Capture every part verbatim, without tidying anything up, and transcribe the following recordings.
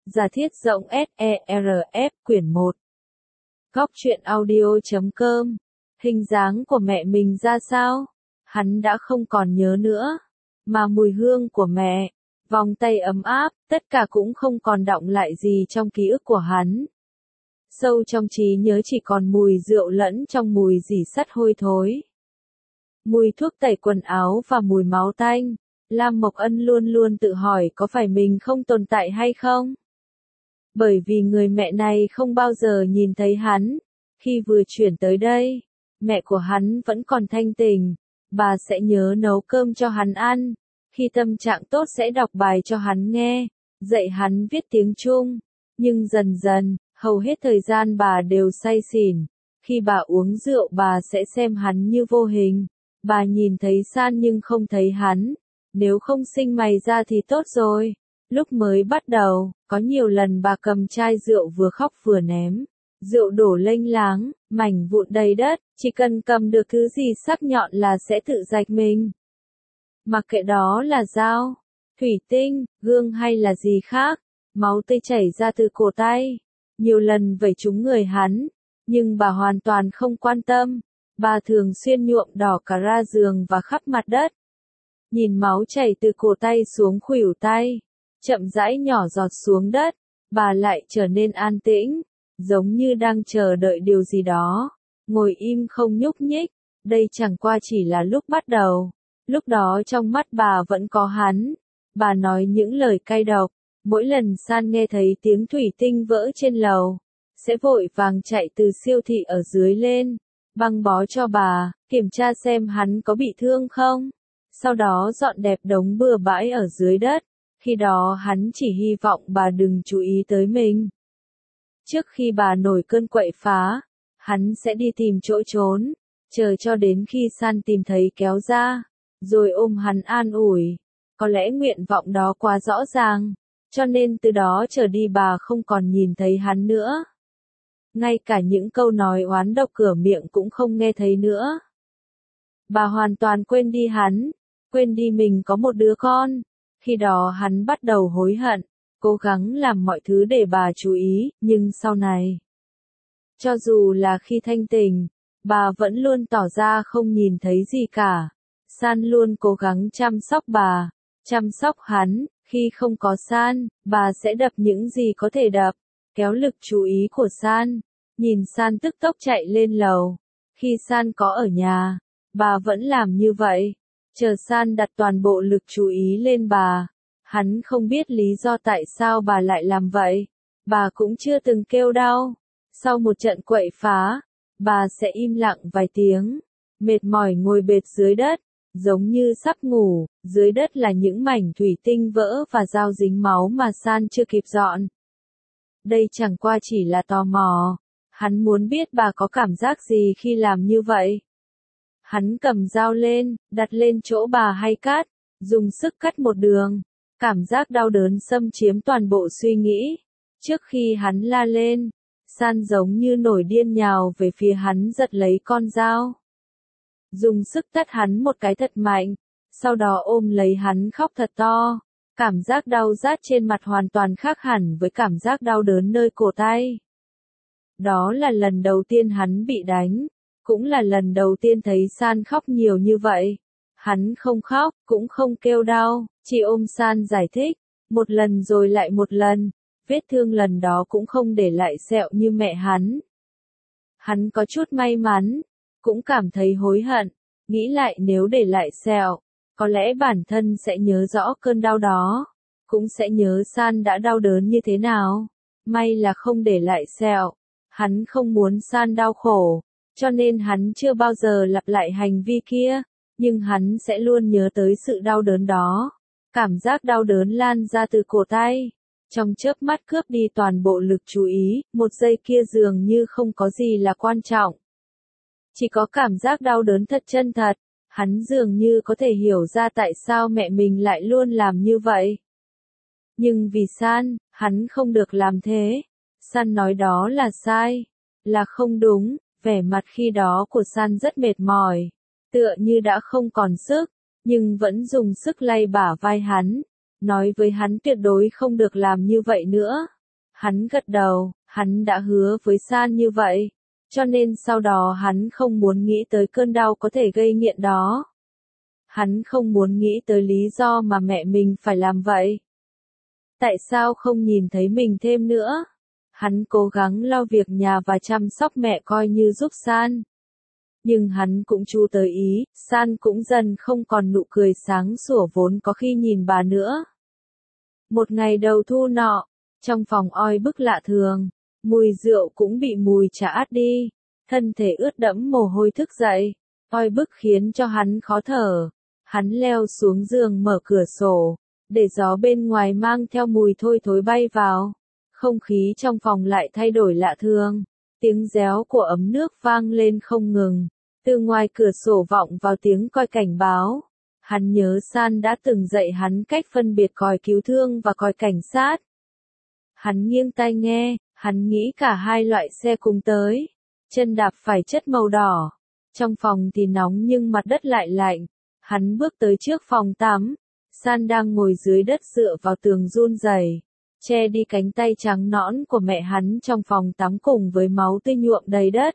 Giả thiết rộng ét e rờ ép quyển một. Góc truyện audio chấm com. Hình dáng của mẹ mình ra sao? Hắn đã không còn nhớ nữa. Mà mùi hương của mẹ, vòng tay ấm áp, tất cả cũng không còn đọng lại gì trong ký ức của hắn. Sâu trong trí nhớ chỉ còn mùi rượu lẫn trong mùi rỉ sắt hôi thối. Mùi thuốc tẩy quần áo và mùi máu tanh. Lam Mộc Ân luôn luôn tự hỏi có phải mình không tồn tại hay không? Bởi vì người mẹ này không bao giờ nhìn thấy hắn. Khi vừa chuyển tới đây, mẹ của hắn vẫn còn thanh tỉnh. Bà sẽ nhớ nấu cơm cho hắn ăn. Khi tâm trạng tốt sẽ đọc bài cho hắn nghe, dạy hắn viết tiếng Trung. Nhưng dần dần, hầu hết thời gian bà đều say xỉn. Khi bà uống rượu bà sẽ xem hắn như vô hình. Bà nhìn thấy San nhưng không thấy hắn. Nếu không sinh mày ra thì tốt rồi. Lúc mới bắt đầu, có nhiều lần bà cầm chai rượu vừa khóc vừa ném. Rượu đổ lênh láng, mảnh vụn đầy đất, chỉ cần cầm được thứ gì sắc nhọn là sẽ tự rạch mình. Mặc kệ đó là dao, thủy tinh, gương hay là gì khác, máu tươi chảy ra từ cổ tay. Nhiều lần vẩy trúng người hắn, nhưng bà hoàn toàn không quan tâm. Bà thường xuyên nhuộm đỏ cả ra giường và khắp mặt đất. Nhìn máu chảy từ cổ tay xuống khuỷu tay, chậm rãi nhỏ giọt xuống đất, bà lại trở nên an tĩnh, giống như đang chờ đợi điều gì đó, ngồi im không nhúc nhích. Đây chẳng qua chỉ là lúc bắt đầu, lúc đó trong mắt bà vẫn có hắn. Bà nói những lời cay độc, mỗi lần San nghe thấy tiếng thủy tinh vỡ trên lầu, sẽ vội vàng chạy từ siêu thị ở dưới lên, băng bó cho bà, kiểm tra xem hắn có bị thương không. Sau đó dọn đẹp đống bừa bãi ở dưới đất. Khi đó hắn chỉ hy vọng bà đừng chú ý tới mình. Trước khi bà nổi cơn quậy phá, hắn sẽ đi tìm chỗ trốn, chờ cho đến khi San tìm thấy kéo ra, rồi ôm hắn an ủi. Có lẽ nguyện vọng đó quá rõ ràng, cho nên từ đó trở đi bà không còn nhìn thấy hắn nữa. Ngay cả những câu nói oán độc cửa miệng cũng không nghe thấy nữa. Bà hoàn toàn quên đi hắn, quên đi mình có một đứa con. Khi đó hắn bắt đầu hối hận, cố gắng làm mọi thứ để bà chú ý, nhưng sau này, cho dù là khi thanh tỉnh, bà vẫn luôn tỏ ra không nhìn thấy gì cả. San luôn cố gắng chăm sóc bà, chăm sóc hắn. Khi không có San, bà sẽ đập những gì có thể đập, kéo lực chú ý của San. Nhìn San tức tốc chạy lên lầu. Khi San có ở nhà, bà vẫn làm như vậy. Chờ San đặt toàn bộ lực chú ý lên bà. Hắn không biết lý do tại sao bà lại làm vậy. Bà cũng chưa từng kêu đau. Sau một trận quậy phá, bà sẽ im lặng vài tiếng, mệt mỏi ngồi bệt dưới đất, giống như sắp ngủ. Dưới đất là những mảnh thủy tinh vỡ và dao dính máu mà San chưa kịp dọn. Đây chẳng qua chỉ là tò mò. Hắn muốn biết bà có cảm giác gì khi làm như vậy. Hắn cầm dao lên, đặt lên chỗ bà hay cắt, dùng sức cắt một đường. Cảm giác đau đớn xâm chiếm toàn bộ suy nghĩ. Trước khi hắn la lên, San giống như nổi điên nhào về phía hắn giật lấy con dao. Dùng sức tát hắn một cái thật mạnh, sau đó ôm lấy hắn khóc thật to. Cảm giác đau rát trên mặt hoàn toàn khác hẳn với cảm giác đau đớn nơi cổ tay. Đó là lần đầu tiên hắn bị đánh. Cũng là lần đầu tiên thấy San khóc nhiều như vậy. Hắn không khóc, cũng không kêu đau, chỉ ôm San giải thích, một lần rồi lại một lần. Vết thương lần đó cũng không để lại sẹo như mẹ hắn. Hắn có chút may mắn, cũng cảm thấy hối hận, nghĩ lại nếu để lại sẹo, có lẽ bản thân sẽ nhớ rõ cơn đau đó, cũng sẽ nhớ San đã đau đớn như thế nào. May là không để lại sẹo, hắn không muốn San đau khổ. Cho nên hắn chưa bao giờ lặp lại hành vi kia, nhưng hắn sẽ luôn nhớ tới sự đau đớn đó. Cảm giác đau đớn lan ra từ cổ tay, trong chớp mắt cướp đi toàn bộ lực chú ý, một giây kia dường như không có gì là quan trọng. Chỉ có cảm giác đau đớn thật chân thật, hắn dường như có thể hiểu ra tại sao mẹ mình lại luôn làm như vậy. Nhưng vì San, hắn không được làm thế. San nói đó là sai, là không đúng. Vẻ mặt khi đó của San rất mệt mỏi, tựa như đã không còn sức, nhưng vẫn dùng sức lay bả vai hắn, nói với hắn tuyệt đối không được làm như vậy nữa. Hắn gật đầu, hắn đã hứa với San như vậy. Cho nên sau đó hắn không muốn nghĩ tới cơn đau có thể gây nghiện đó. Hắn không muốn nghĩ tới lý do mà mẹ mình phải làm vậy. Tại sao không nhìn thấy mình thêm nữa? Hắn cố gắng lo việc nhà và chăm sóc mẹ coi như giúp San. Nhưng hắn cũng chú tới ý, San cũng dần không còn nụ cười sáng sủa vốn có khi nhìn bà nữa. Một ngày đầu thu nọ, trong phòng oi bức lạ thường, mùi rượu cũng bị mùi trà át đi, thân thể ướt đẫm mồ hôi thức dậy, oi bức khiến cho hắn khó thở. Hắn leo xuống giường mở cửa sổ, để gió bên ngoài mang theo mùi thôi thối bay vào. Không khí trong phòng lại thay đổi lạ thường, tiếng réo của ấm nước vang lên không ngừng, từ ngoài cửa sổ vọng vào tiếng còi cảnh báo. Hắn nhớ San đã từng dạy hắn cách phân biệt còi cứu thương và còi cảnh sát. Hắn nghiêng tai nghe, hắn nghĩ cả hai loại xe cùng tới. Chân đạp phải chất màu đỏ. Trong phòng thì nóng nhưng mặt đất lại lạnh. Hắn bước tới trước phòng tắm. San đang ngồi dưới đất dựa vào tường run rẩy, che đi cánh tay trắng nõn của mẹ hắn trong phòng tắm cùng với máu tươi nhuộm đầy đất.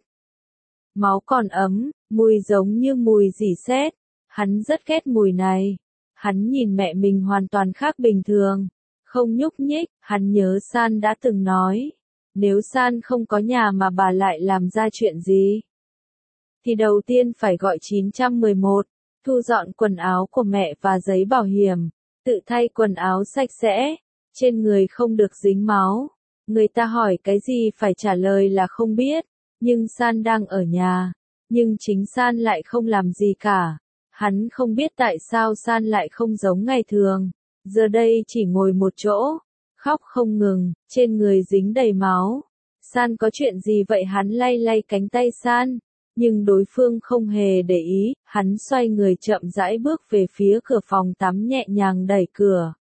Máu còn ấm, mùi giống như mùi rỉ sét. Hắn rất ghét mùi này. Hắn nhìn mẹ mình hoàn toàn khác bình thường, không nhúc nhích. Hắn nhớ San đã từng nói, nếu San không có nhà mà bà lại làm ra chuyện gì, thì đầu tiên phải gọi chín một một, thu dọn quần áo của mẹ và giấy bảo hiểm, tự thay quần áo sạch sẽ, trên người không được dính máu. Người ta hỏi cái gì phải trả lời là không biết, nhưng San đang ở nhà, nhưng chính San lại không làm gì cả. Hắn không biết tại sao San lại không giống ngày thường, giờ đây chỉ ngồi một chỗ, khóc không ngừng, trên người dính đầy máu. San có chuyện gì vậy? Hắn lay lay cánh tay San, nhưng đối phương không hề để ý. Hắn xoay người chậm rãi bước về phía cửa phòng tắm, nhẹ nhàng đẩy cửa.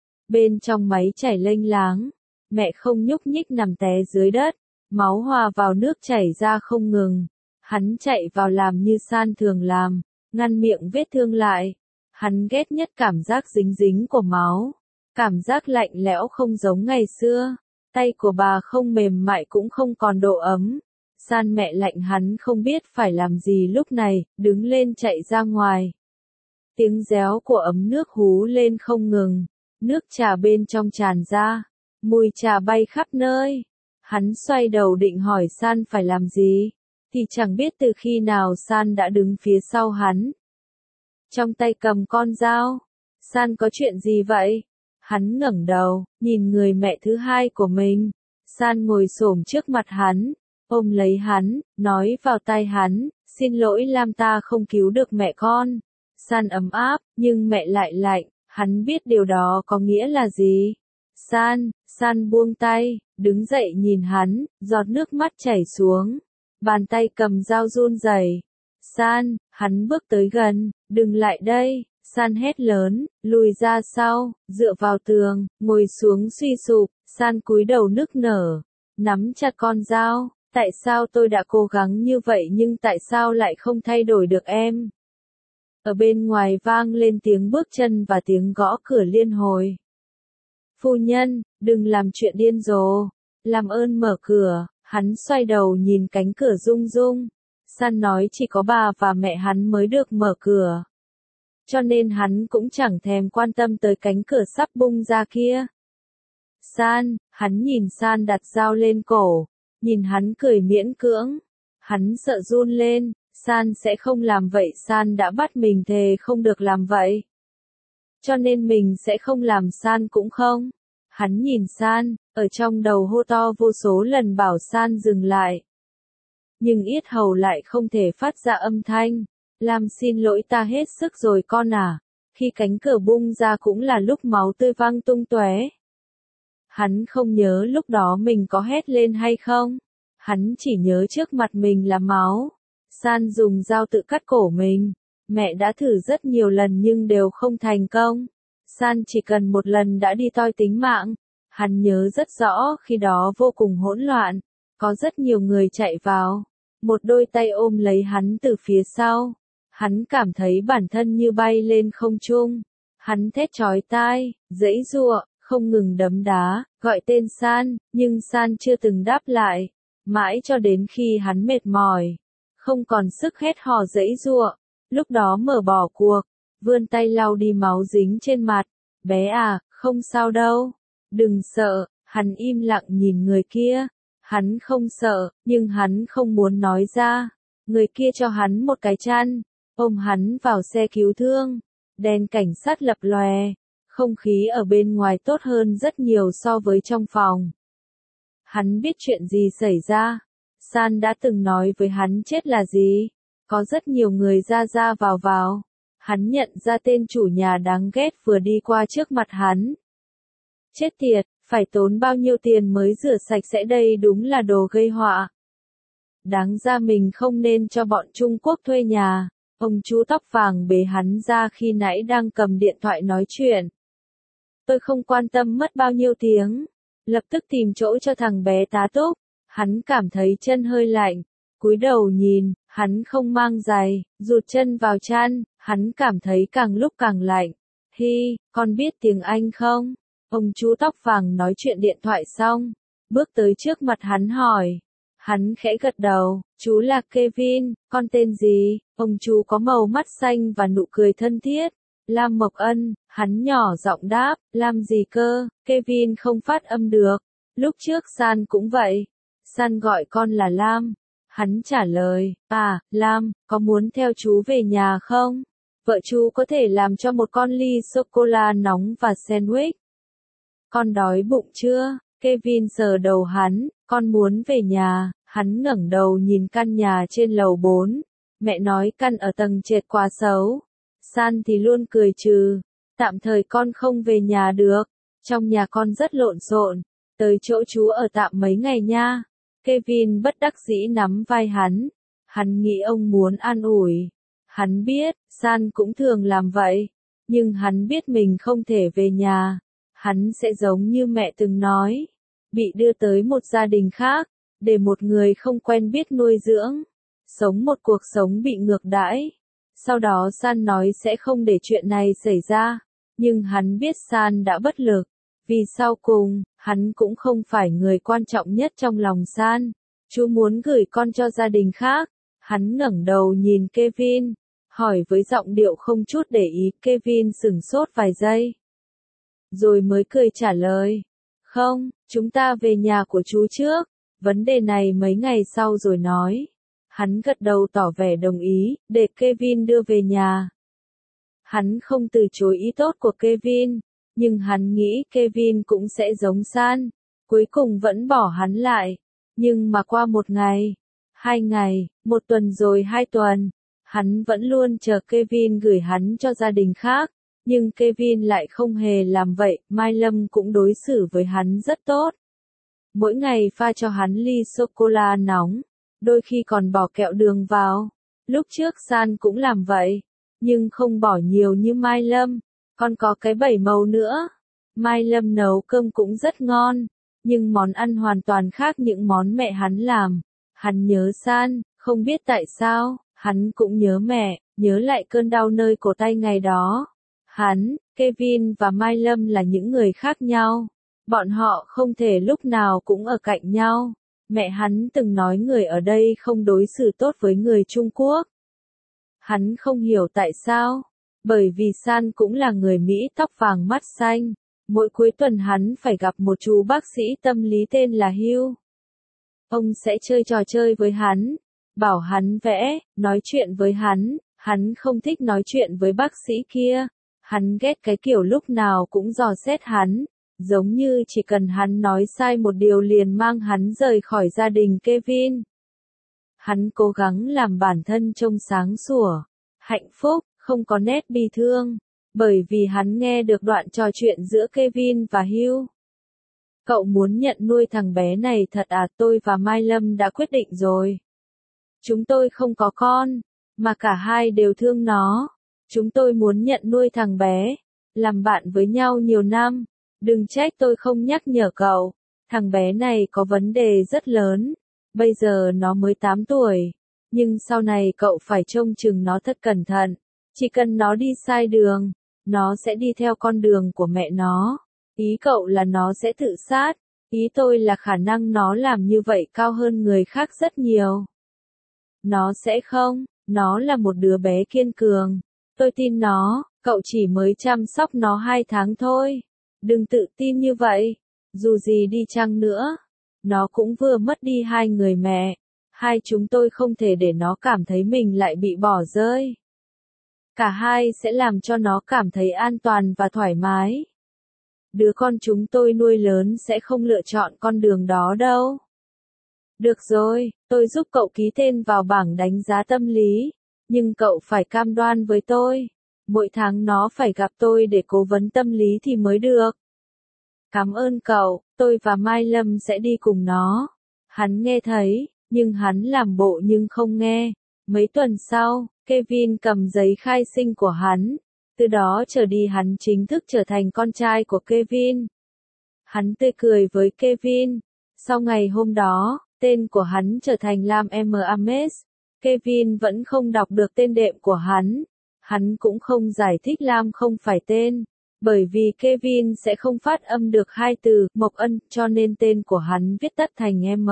Bên trong máy chảy lênh láng, mẹ không nhúc nhích nằm té dưới đất, máu hòa vào nước chảy ra không ngừng. Hắn chạy vào làm như San thường làm, ngăn miệng vết thương lại. Hắn ghét nhất cảm giác dính dính của máu, cảm giác lạnh lẽo không giống ngày xưa. Tay của bà không mềm mại cũng không còn độ ấm. San mẹ lạnh, hắn không biết phải làm gì lúc này, đứng lên chạy ra ngoài. Tiếng réo của ấm nước hú lên không ngừng, nước trà bên trong tràn ra, mùi trà bay khắp nơi. Hắn xoay đầu định hỏi San phải làm gì, thì chẳng biết từ khi nào San đã đứng phía sau hắn, trong tay cầm con dao. San có chuyện gì vậy? Hắn ngẩng đầu, nhìn người mẹ thứ hai của mình. San ngồi xổm trước mặt hắn, ôm lấy hắn, nói vào tai hắn, xin lỗi Lam, ta không cứu được mẹ con. San ấm áp, nhưng mẹ lại lạnh. Hắn biết điều đó có nghĩa là gì. San, San buông tay, đứng dậy nhìn hắn, giọt nước mắt chảy xuống. Bàn tay cầm dao run rẩy. San, hắn bước tới gần, đừng lại đây. San hét lớn, lùi ra sau, dựa vào tường, ngồi xuống suy sụp. San cúi đầu nức nở, nắm chặt con dao. Tại sao tôi đã cố gắng như vậy nhưng tại sao lại không thay đổi được em? Ở bên ngoài vang lên tiếng bước chân và tiếng gõ cửa liên hồi. Phu nhân, đừng làm chuyện điên rồ. Làm ơn mở cửa. Hắn xoay đầu nhìn cánh cửa rung rung. San nói chỉ có bà và mẹ hắn mới được mở cửa, cho nên hắn cũng chẳng thèm quan tâm tới cánh cửa sắp bung ra kia. San, hắn nhìn San đặt dao lên cổ, nhìn hắn cười miễn cưỡng. Hắn sợ run lên. San sẽ không làm vậy, San đã bắt mình thề không được làm vậy, cho nên mình sẽ không làm. San cũng không. Hắn nhìn San, ở trong đầu hô to vô số lần bảo San dừng lại, nhưng yết hầu lại không thể phát ra âm thanh. Lam, xin lỗi, ta hết sức rồi con à. Khi cánh cửa bung ra cũng là lúc máu tươi văng tung tóe. Hắn không nhớ lúc đó mình có hét lên hay không. Hắn chỉ nhớ trước mặt mình là máu. San dùng dao tự cắt cổ mình. Mẹ đã thử rất nhiều lần nhưng đều không thành công. San chỉ cần một lần đã đi toi tính mạng. Hắn nhớ rất rõ khi đó vô cùng hỗn loạn. Có rất nhiều người chạy vào. Một đôi tay ôm lấy hắn từ phía sau. Hắn cảm thấy bản thân như bay lên không trung. Hắn thét chói tai, giãy giụa, không ngừng đấm đá, gọi tên San, nhưng San chưa từng đáp lại, mãi cho đến khi hắn mệt mỏi, không còn sức hét hò giãy giụa, lúc đó mở bỏ cuộc, vươn tay lau đi máu dính trên mặt, bé à, không sao đâu, đừng sợ, hắn im lặng nhìn người kia, hắn không sợ, nhưng hắn không muốn nói ra, người kia cho hắn một cái chăn, ôm hắn vào xe cứu thương, đèn cảnh sát lập lòe, không khí ở bên ngoài tốt hơn rất nhiều so với trong phòng. Hắn biết chuyện gì xảy ra, San đã từng nói với hắn chết là gì, có rất nhiều người ra ra vào vào, hắn nhận ra tên chủ nhà đáng ghét vừa đi qua trước mặt hắn. Chết tiệt, phải tốn bao nhiêu tiền mới rửa sạch sẽ đây, đúng là đồ gây họa. Đáng ra mình không nên cho bọn Trung Quốc thuê nhà, ông chú tóc vàng bế hắn ra khi nãy đang cầm điện thoại nói chuyện. Tôi không quan tâm mất bao nhiêu tiếng, lập tức tìm chỗ cho thằng bé tá túc, hắn cảm thấy chân hơi lạnh, cúi đầu nhìn, hắn không mang giày, rụt chân vào chăn, hắn cảm thấy càng lúc càng lạnh. Hi, con biết tiếng Anh không? Ông chú tóc vàng nói chuyện điện thoại xong, bước tới trước mặt hắn hỏi. Hắn khẽ gật đầu, chú là Kevin, con tên gì? Ông chú có màu mắt xanh và nụ cười thân thiết. Lam Mộc Ân, hắn nhỏ giọng đáp, Lam gì cơ? Kevin không phát âm được. Lúc trước San cũng vậy. San gọi con là Lam. Hắn trả lời, à, Lam, có muốn theo chú về nhà không? Vợ chú có thể làm cho một con ly sô-cô-la nóng và sandwich. Con đói bụng chưa? Kevin sờ đầu hắn, con muốn về nhà. Hắn ngẩng đầu nhìn căn nhà trên lầu bốn. Mẹ nói căn ở tầng trệt quá xấu. San thì luôn cười trừ. Tạm thời con không về nhà được. Trong nhà con rất lộn xộn. Tới chỗ chú ở tạm mấy ngày nha. Kevin bất đắc dĩ nắm vai hắn. Hắn nghĩ ông muốn an ủi. Hắn biết, San cũng thường làm vậy. Nhưng hắn biết mình không thể về nhà. Hắn sẽ giống như mẹ từng nói. Bị đưa tới một gia đình khác. Để một người không quen biết nuôi dưỡng. Sống một cuộc sống bị ngược đãi. Sau đó San nói sẽ không để chuyện này xảy ra. Nhưng hắn biết San đã bất lực. Vì sau cùng, hắn cũng không phải người quan trọng nhất trong lòng San. Chú muốn gửi con cho gia đình khác. Hắn ngẩng đầu nhìn Kevin. Hỏi với giọng điệu không chút để ý. Kevin sửng sốt vài giây. Rồi mới cười trả lời. Không, chúng ta về nhà của chú trước. Vấn đề này mấy ngày sau rồi nói. Hắn gật đầu tỏ vẻ đồng ý, để Kevin đưa về nhà. Hắn không từ chối ý tốt của Kevin, nhưng hắn nghĩ Kevin cũng sẽ giống San. Cuối cùng vẫn bỏ hắn lại. Nhưng mà qua một ngày, hai ngày, một tuần rồi hai tuần, hắn vẫn luôn chờ Kevin gửi hắn cho gia đình khác. Nhưng Kevin lại không hề làm vậy, Mai Lâm cũng đối xử với hắn rất tốt. Mỗi ngày pha cho hắn ly sô-cô-la nóng, đôi khi còn bỏ kẹo đường vào. Lúc trước San cũng làm vậy, nhưng không bỏ nhiều như Mai Lâm. Còn có cái bảy màu nữa. Mai Lâm nấu cơm cũng rất ngon, nhưng món ăn hoàn toàn khác những món mẹ hắn làm. Hắn nhớ San, không biết tại sao, hắn cũng nhớ mẹ, nhớ lại cơn đau nơi cổ tay ngày đó. Hắn, Kevin và Mai Lâm là những người khác nhau. Bọn họ không thể lúc nào cũng ở cạnh nhau. Mẹ hắn từng nói người ở đây không đối xử tốt với người Trung Quốc. Hắn không hiểu tại sao. Bởi vì San cũng là người Mỹ tóc vàng mắt xanh. Mỗi cuối tuần hắn phải gặp một chú bác sĩ tâm lý tên là Hugh. Ông sẽ chơi trò chơi với hắn, bảo hắn vẽ, nói chuyện với hắn. Hắn không thích nói chuyện với bác sĩ kia. Hắn ghét cái kiểu lúc nào cũng dò xét hắn. Giống như chỉ cần hắn nói sai một điều liền mang hắn rời khỏi gia đình Kevin. Hắn cố gắng làm bản thân trông sáng sủa, hạnh phúc, không có nét bi thương. Bởi vì hắn nghe được đoạn trò chuyện giữa Kevin và Hugh. Cậu muốn nhận nuôi thằng bé này thật à? Tôi và Mai Lâm đã quyết định rồi. Chúng tôi không có con, mà cả hai đều thương nó. Chúng tôi muốn nhận nuôi thằng bé, làm bạn với nhau nhiều năm. Đừng trách tôi không nhắc nhở cậu. Thằng bé này có vấn đề rất lớn. Bây giờ nó mới tám tuổi. Nhưng sau này cậu phải trông chừng nó thật cẩn thận. Chỉ cần nó đi sai đường, nó sẽ đi theo con đường của mẹ nó. Ý cậu là nó sẽ tự sát, ý tôi là khả năng nó làm như vậy cao hơn người khác rất nhiều. Nó sẽ không, nó là một đứa bé kiên cường. Tôi tin nó, cậu chỉ mới chăm sóc nó hai tháng thôi. Đừng tự tin như vậy, dù gì đi chăng nữa. Nó cũng vừa mất đi hai người mẹ. Hai chúng tôi không thể để nó cảm thấy mình lại bị bỏ rơi. Cả hai sẽ làm cho nó cảm thấy an toàn và thoải mái. Đứa con chúng tôi nuôi lớn sẽ không lựa chọn con đường đó đâu. Được rồi, tôi giúp cậu ký tên vào bảng đánh giá tâm lý. Nhưng cậu phải cam đoan với tôi. Mỗi tháng nó phải gặp tôi để cố vấn tâm lý thì mới được. Cảm ơn cậu, tôi và Mai Lâm sẽ đi cùng nó. Hắn nghe thấy, nhưng hắn làm bộ nhưng không nghe. Mấy tuần sau, Kevin cầm giấy khai sinh của hắn. Từ đó trở đi hắn chính thức trở thành con trai của Kevin. Hắn tươi cười với Kevin. Sau ngày hôm đó, tên của hắn trở thành Lam M. Ames. Kevin vẫn không đọc được tên đệm của hắn. Hắn cũng không giải thích Lam không phải tên. Bởi vì Kevin sẽ không phát âm được hai từ Mộc Ân, cho nên tên của hắn viết tắt thành M.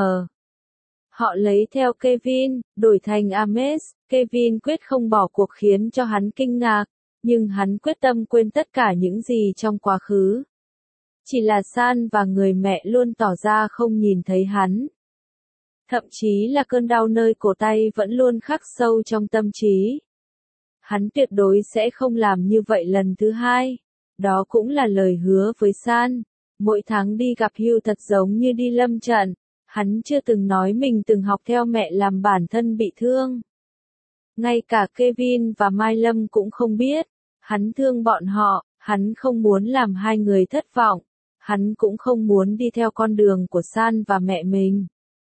Họ lấy theo Kevin, đổi thành Ames. Kevin quyết không bỏ cuộc khiến cho hắn kinh ngạc. Nhưng hắn quyết tâm quên tất cả những gì trong quá khứ. Chỉ là San và người mẹ luôn tỏ ra không nhìn thấy hắn. Thậm chí là cơn đau nơi cổ tay vẫn luôn khắc sâu trong tâm trí. Hắn tuyệt đối sẽ không làm như vậy lần thứ hai. Đó cũng là lời hứa với San. Mỗi tháng đi gặp Hugh thật giống như đi lâm trận. Hắn chưa từng nói mình từng học theo mẹ làm bản thân bị thương. Ngay cả Kevin và Mai Lâm cũng không biết. Hắn thương bọn họ, hắn không muốn làm hai người thất vọng. Hắn cũng không muốn đi theo con đường của San và mẹ mình.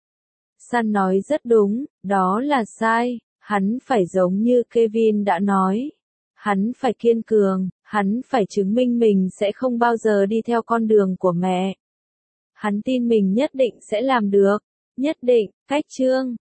San nói rất đúng, đó là sai. Hắn phải giống như Kevin đã nói. Hắn phải kiên cường, hắn phải chứng minh mình sẽ không bao giờ đi theo con đường của mẹ. Hắn tin mình nhất định sẽ làm được. Nhất định, cách chương.